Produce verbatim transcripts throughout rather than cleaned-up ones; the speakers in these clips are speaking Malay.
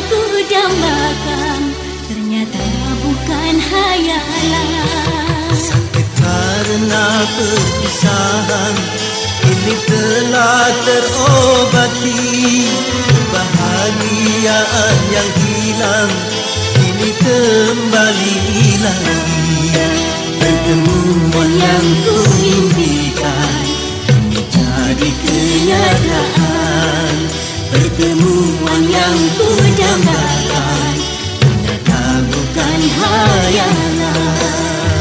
ku dambakan ternyata bukan hayalan. Sakit karena perpisahan ini telah terobati. Kebahagiaan yang hilang ini kembali lagi. Pertemuan yang ku impikan ini jadi kenyataan. Pertemuan yang ku dambakan ternyata bukan hayalan.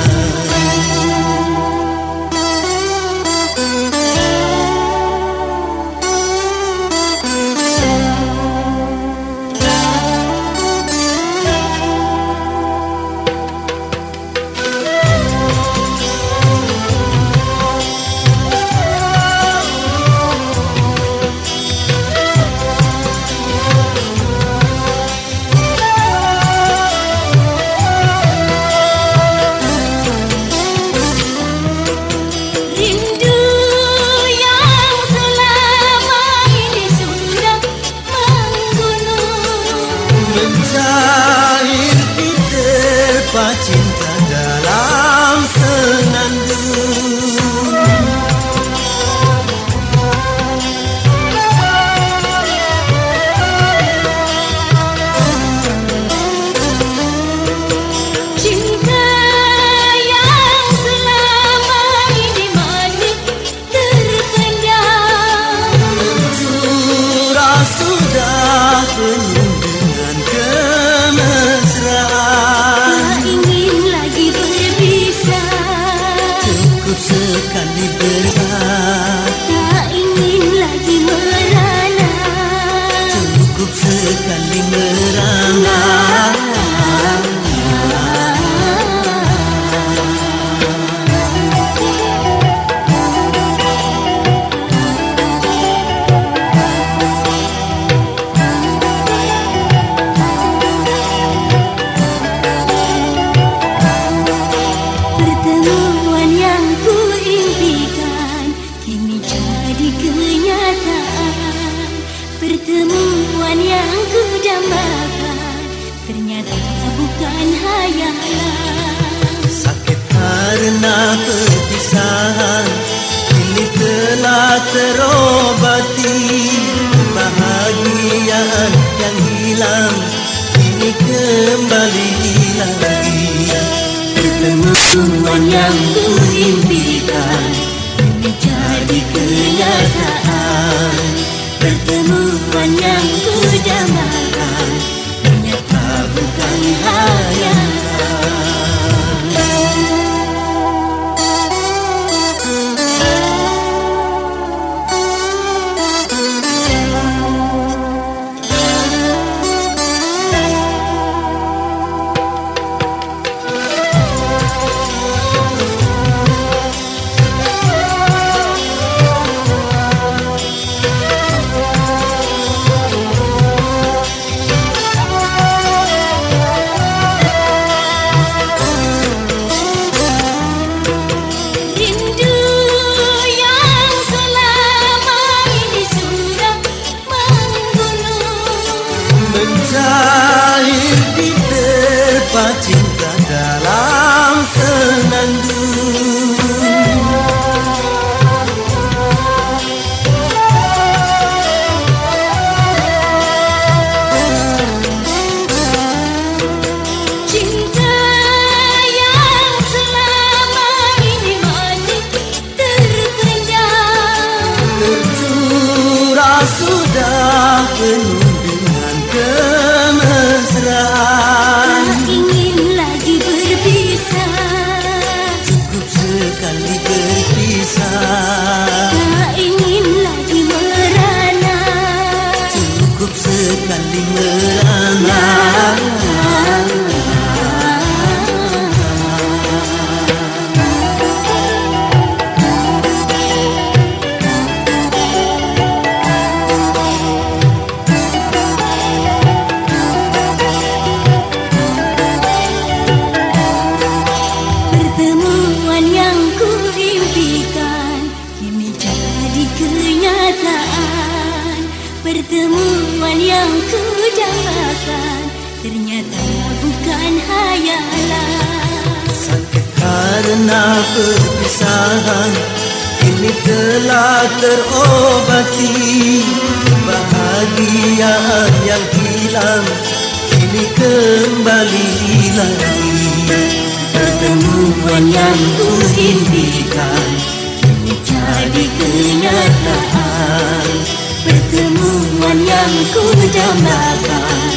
Mencair di terpa cinta dalam senandung. Cinta yang selama ini masih terpendam, Mencurah sudah penuh dengan kemesraan. tak ingin lagi berpisah, Cukup sekali berdoa, tak ingin lagi merana. cukup sekali merana. Pertemuan yang ku impikan kini jadi kenyataan. Pertemuan yang ku dambakan ternyata bukan hayalan. Sakit karena perpisahan ini telah terobati. Kebahagiaan yang hilang ini kembali lagi. Pertemuan yang ku impikan ini jadi kenyataan. Pertemuan yang ku dambakan ternyata bukan hayalan. Rindu yang selama ini sudah menggunung, Mencair di terpa cinta dalam senandung. cinta yang selama ini masih terpendam, Tercurah sudah penuh dengan kemesraan. tak ingin lagi berpisah, Cukup sekali berpisah, tak ingin lagi merana. cukup sekali merana. Pertemuan yang ku impikan kini jadi kenyataan. Pertemuan yang ku dambakan ternyata bukan hayalan. Sakit karena perpisahan kini telah terobati. Kebahagiaan yang hilang kini kembali lagi. Pertemuan yang ku impikan kini jadi kenyataan. Pertemuan yang ku dambakan